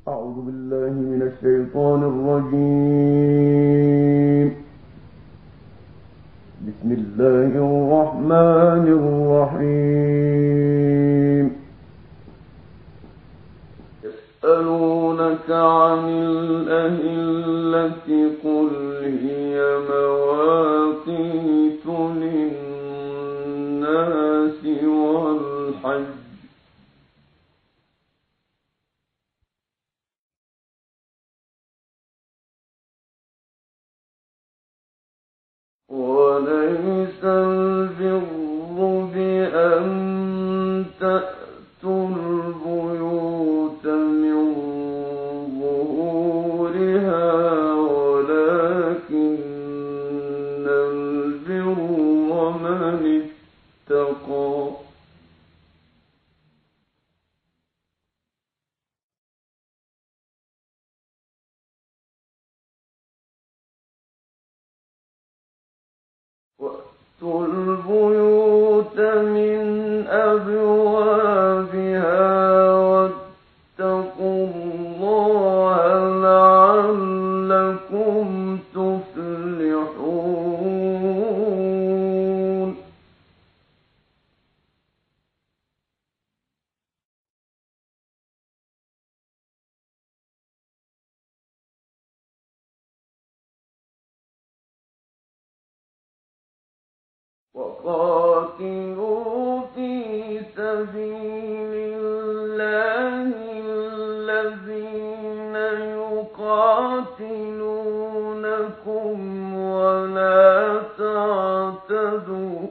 أعوذ بالله من الشيطان الرجيم. بسم الله الرحمن الرحيم. يسألونك عن الأهلة قل هي مواقيت للناس والحج وليس البر بأن تأتوا البيوت من ظهورها ولكن البر من اتقى وَأْتُوا الْبُيُوتَ مِنْ أَبْوَابِهَا وَاتَّقُوا اللَّهَ لَعَلَّكُمْ تُفْلِحُونَ وَقَاتِلُوا فِي سَبِيلِ اللَّهِ الَّذِينَ يُقَاتِلُونَكُمْ وَلَا تَعْتَدُوا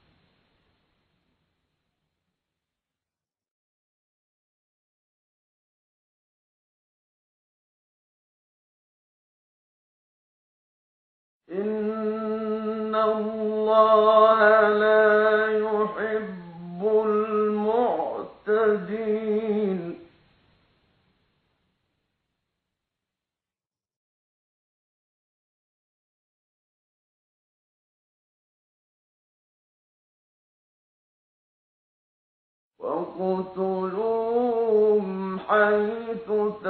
إِنَّ اللَّهَ لَا يُحِبُّ الْمُعْتَدِينَ وَاقْتُلُوهُمْ حَيْثُ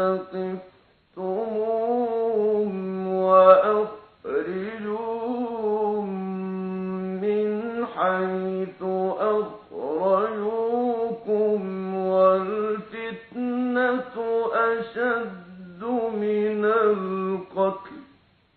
ثَقِفْتُمُوهُمْ وَأَخْرِجُوهُم مِّنْ حَيْثُ أَخْرَجُوكُمْ وَالْفِتْنَةُ أَشَدُّ مِنَ الْقَتْلِ ۚ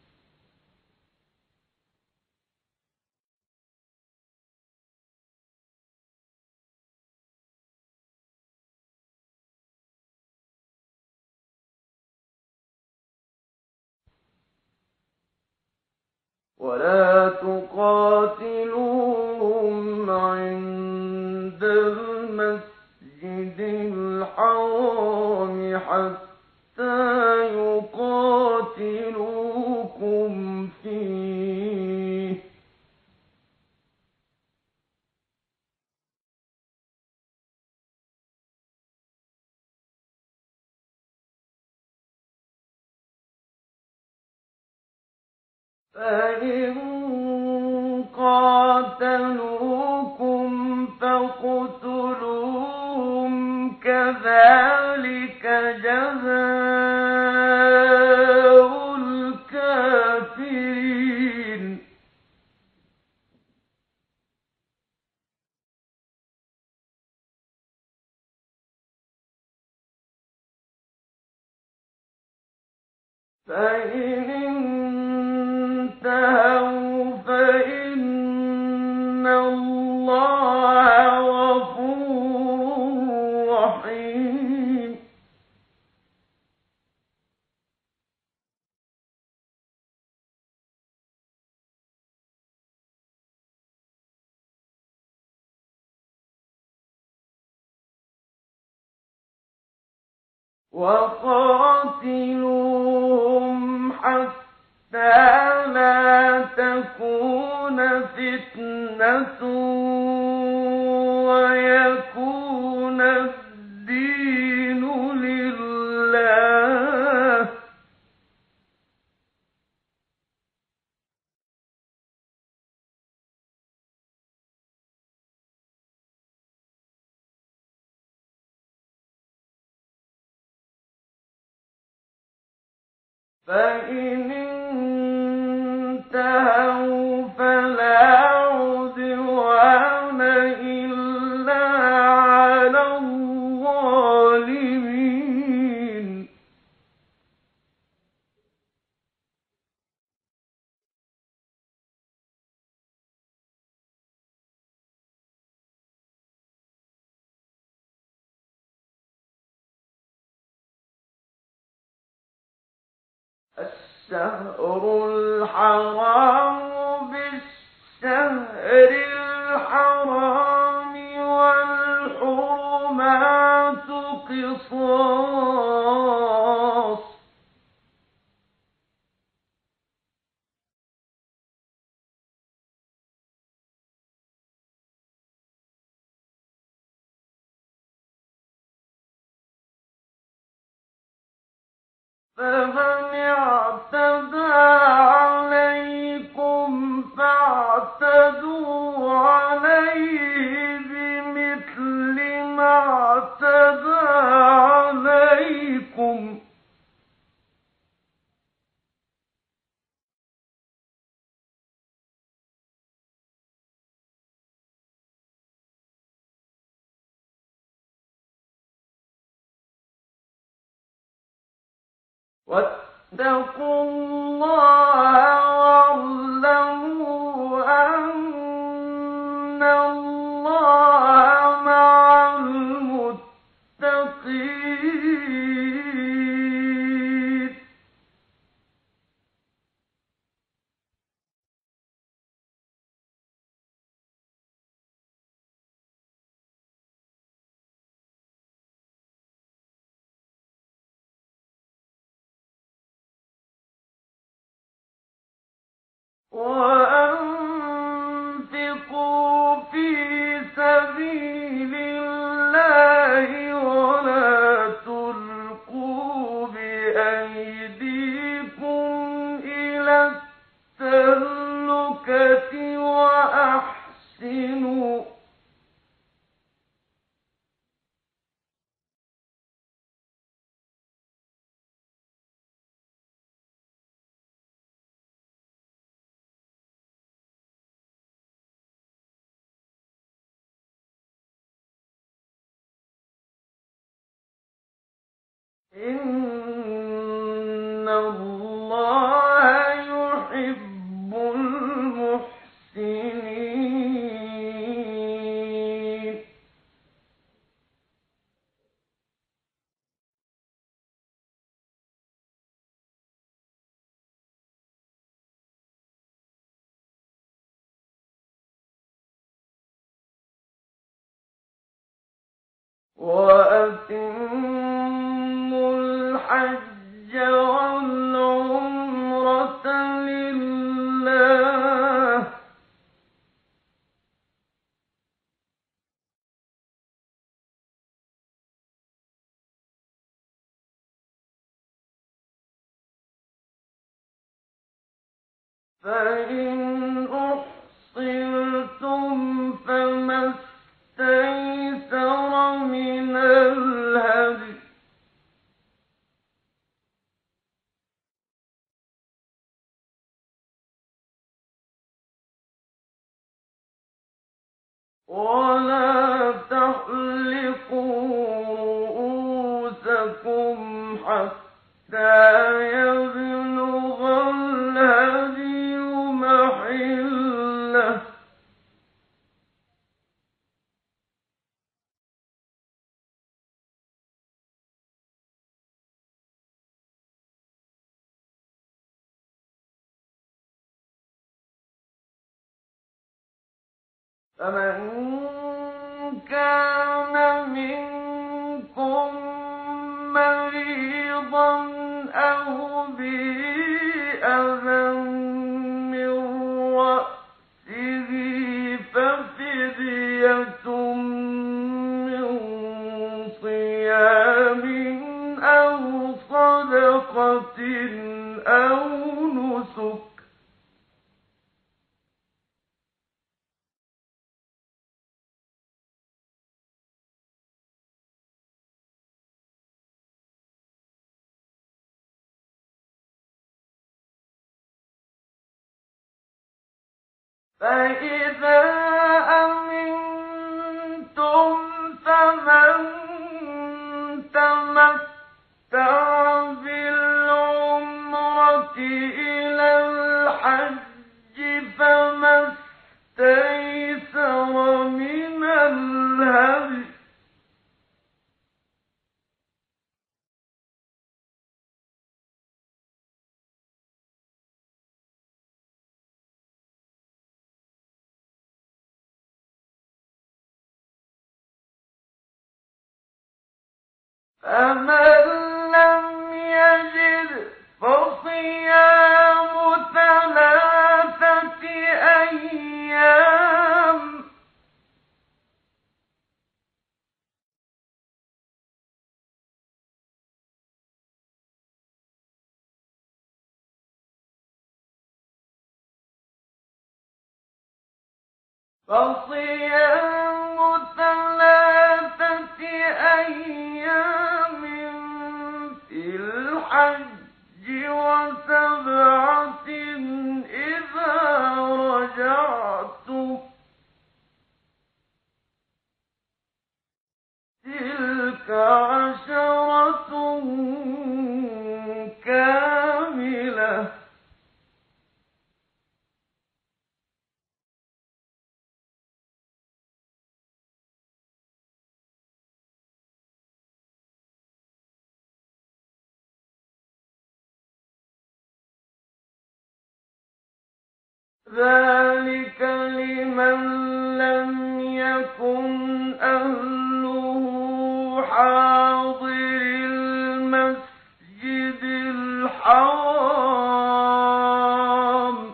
وَلَا تُقَاتِلُوهُمْ عِندَ الْمَسْجِدِ الْحَرَامِ حَتَّىٰ يُقَاتِلُوكُمْ فِيهِ ۖ فَإِن قَاتَلُوكُمْ فَاقْتُلُوهُمْ ۖ كَذَٰلِكَ جَزَاءُ الْكَافِرِينَ فَإِنِ انتَهَوْا فَإِنَّ اللَّهَ غَفُورٌ رَّحِيمٌ وَقَاتِلُوهُمْ حَتَّىٰ لَا تَكُونَ فِتْنَةٌ وَيَكُونَ الدِّينُ لِلَّهِ ۖ فإن انتهوا فلا عدوان إلا على الظالمين. الشهر الحرام بالشهر الحرام والحرمات قصاص. فمن اعتدى عليكم فاعتدوا عليه بمثل ما اعتدى عليكم. واتقوا الله واعلموا أن الله مع المتقين. وأنفقوا في سبيل الله ولا تلقوا بأيديكم إلى التهلكة وأحسنوا إن الله يحب المحسنين. وأتموا الحج والعمرة لله. فإن أحصرتم فما استيسر من الهدي. ولا تحلقوا رؤوسكم حتى يبلغ الهدي محله. فمن كان منكم مريضا أو به أذى من رأسه ففدية من صيام أو صدقة أو نسك. فإذا أمنتم فمن تمتع بالعمرة إلى الحج فما استيسر من الهدي فمن لم يجد فصيام 3 أيام فصيام 3 أيام في الحج و7 إذا رجعتم تلك 10 كاملة ذلك لمن لم يكن أهله حاضر المسجد الحرام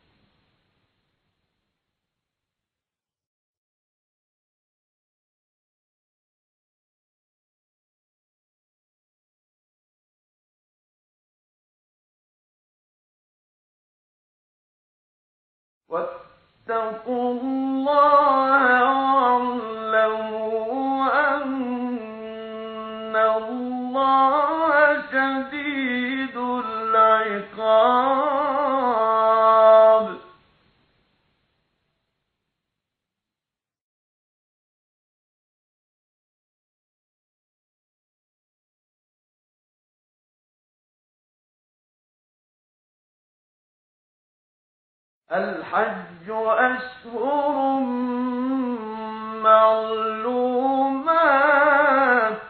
واتقوا الله واعلموا أن الله شديد العقاب الحج أشهر معلومات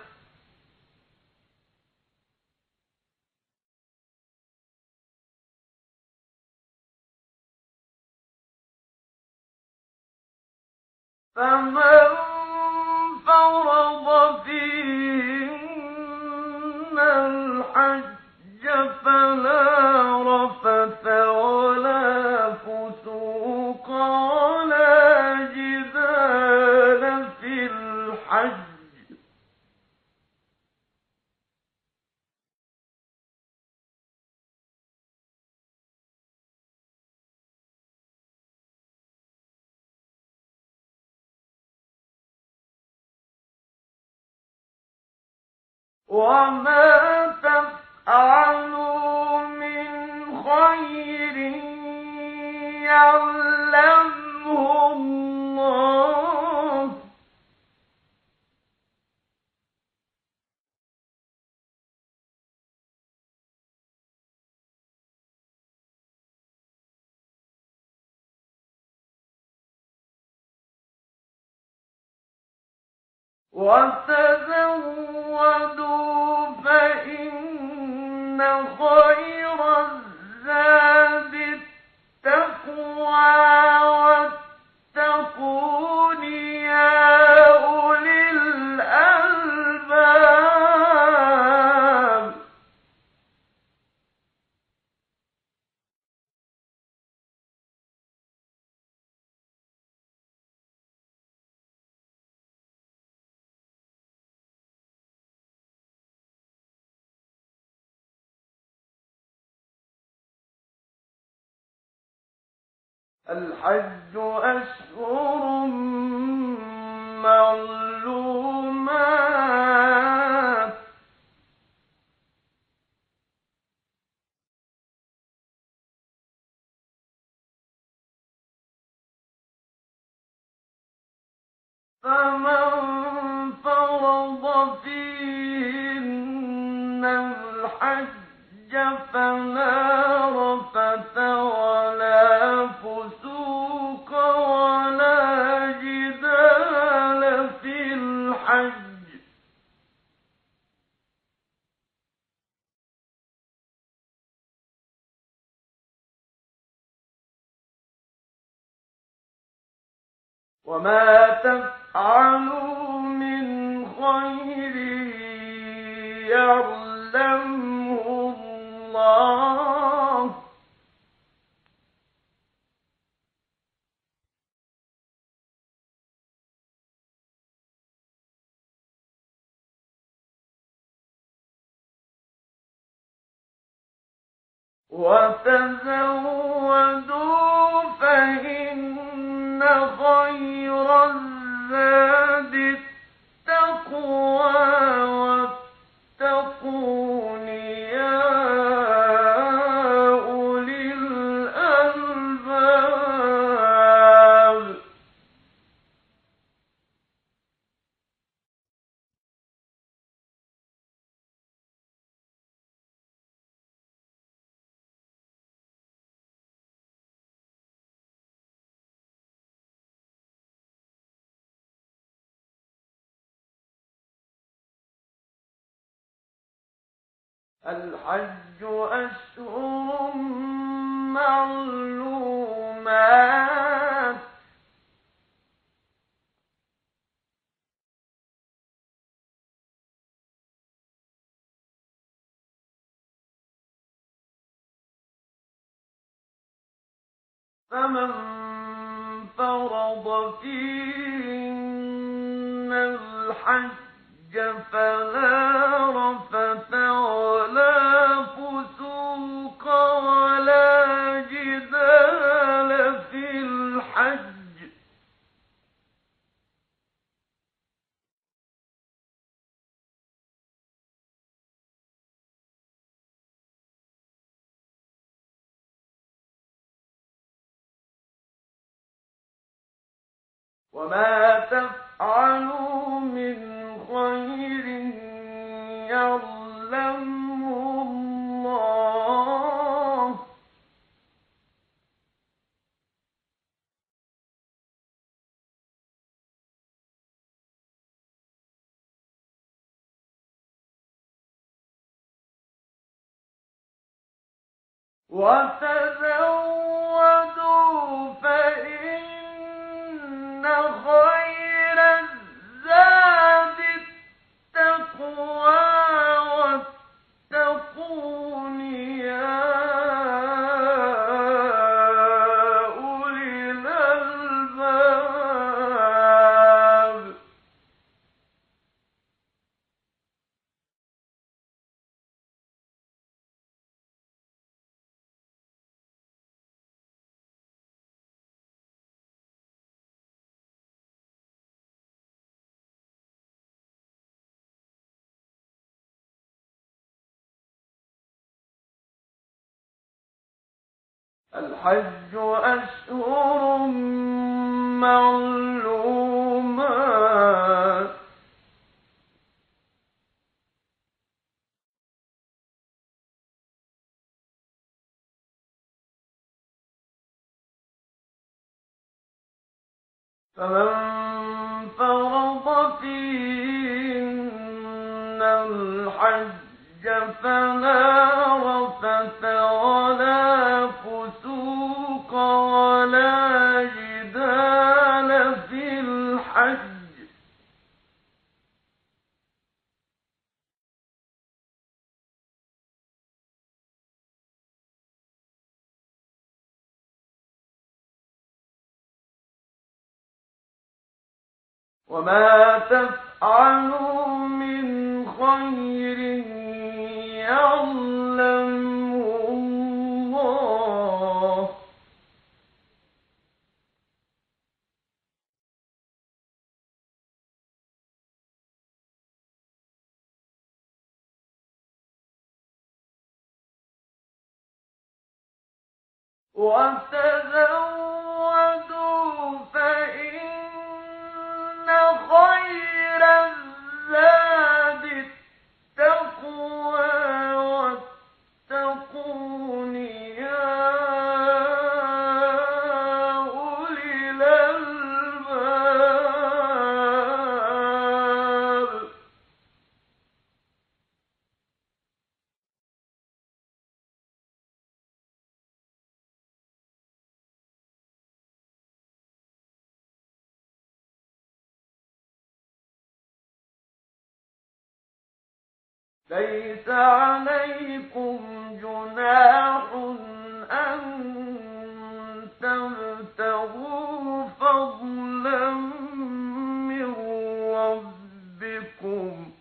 فمن فرض فيهن الحج فلا رفث ولا فسوق ولا جدال في الحج وما تفعلوا من خير يعلمه الله وتزودوا فإن خير الزاد التقوى واتقون يا أولي الألباب الحج أشهر معلومات فمن فرض فيهن الحج فلا رفث ولا فسوق ولا جدال في الحج وما تفعلوا من خير يعلمه الله وتزودوا فإن خير الزاد التقوى واتقون يا أولي الألباب الحج أشهر معلومات فمن فرض فيهن الحج فلا رفث ولا فسوق ولا جدال في الحج وما تفعلوا من خير يعلمه الله وتزودوا فإن خير الزاد التقوى واتقون يا أولي الألباب الحج أشهر معلومات فمن فرض فيهن الحج فلا رفث ولا فسوق ولا جدال في الحج وما تفعلوا من خير يعلمه الله وتزودوا فإن ليس عليكم جناح أن تبتغوا فضلا من ربكم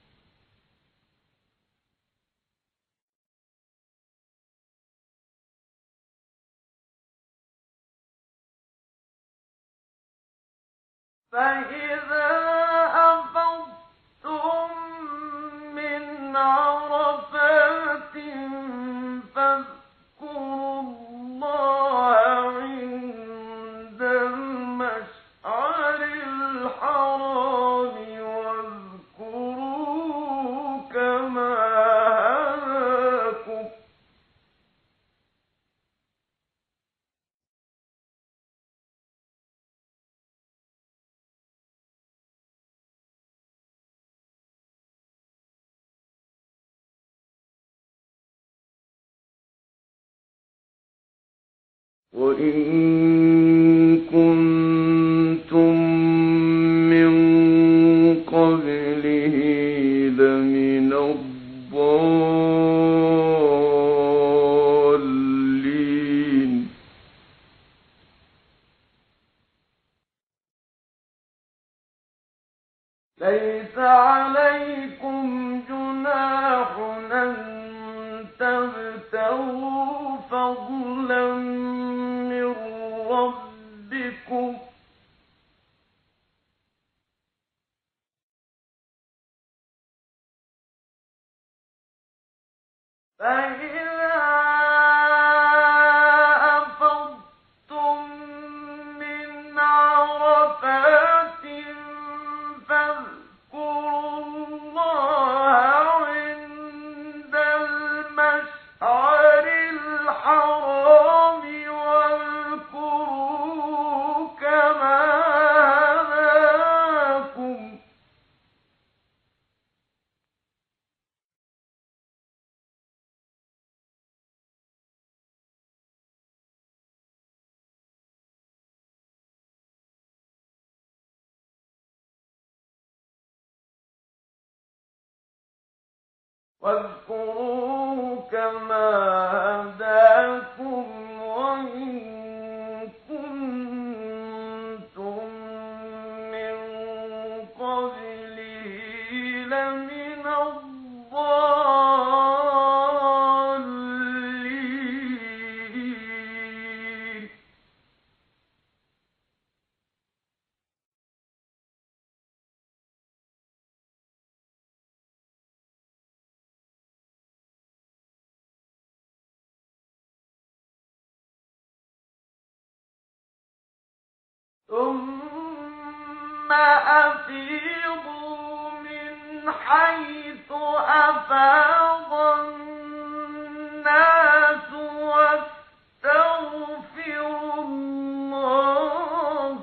فإذا أفضتم من عرفات فاذكروا الله عند المشعر الحرام واذكروه كما هداكم وإن كنتم من قبله لمن الضالين ليس عليكم جناح أن تبتغوا فضلا من ربكم فإذا أفضتم من عرفات فاذكروا الله عند المشعر الحرام واذكروه كما هداكم واذكروه كما هداكم وإن كنتم من قبله لمن الضالين ثم أفيضوا من حيث أفاض الناس واستغفروا الله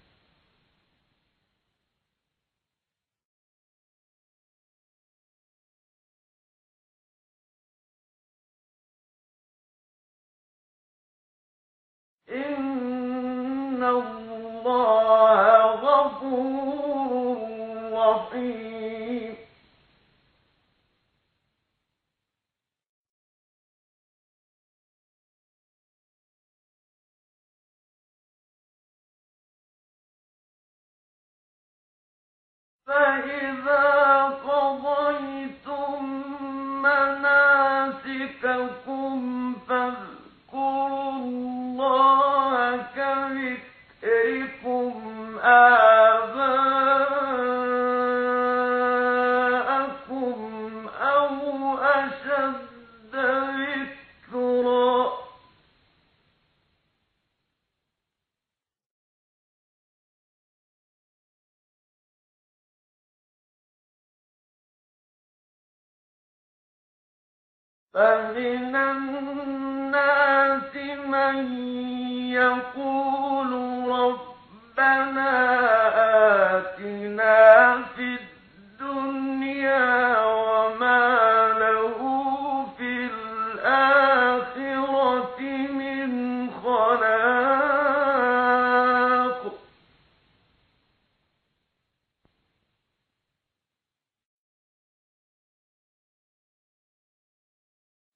إن الله غفور رحيم فإذا قضيتم مناسككم فاذكروا الله كذكركم آباءكم أو أشد ذكرا فمن الناس من يقول ربنا آتنا في الدنيا وما له في الآخرة من خلاق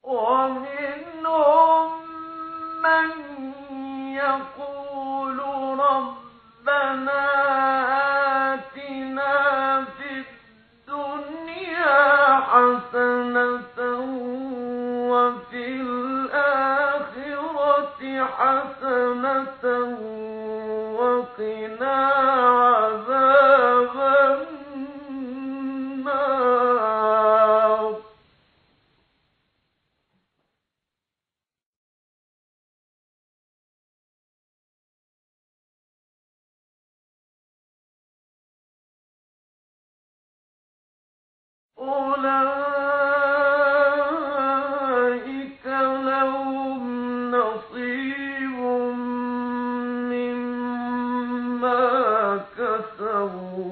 ومنهم من يقول ربنا آتنا في الدنيا حسنة وفي الآخرة حسنة وقنا عذاب النار. أولئك لهم نصيب مما كسبوا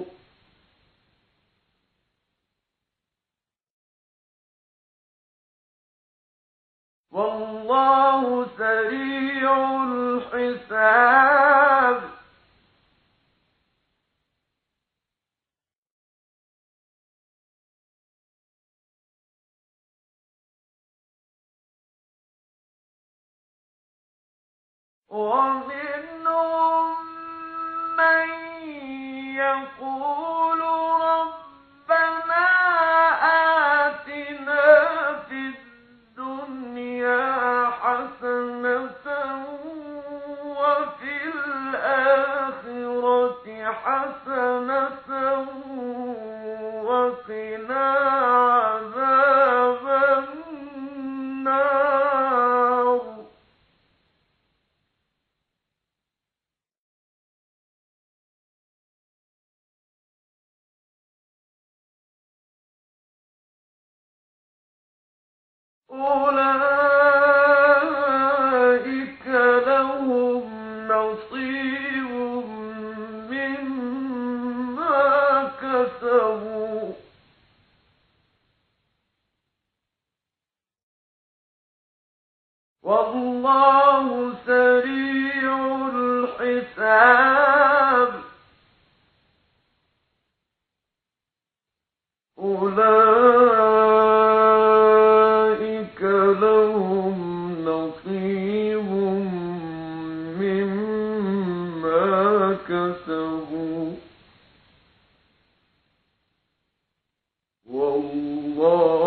والله سريع الحساب. ومنهم من يقول ربنا آتنا في الدنيا حسنة وفي الآخرة حسنة وقنا عذاب النار. أولئك لهم نصيب مما كسبوا والله سريع الحساب. أولئك لهم نصيب مما كسبوا والله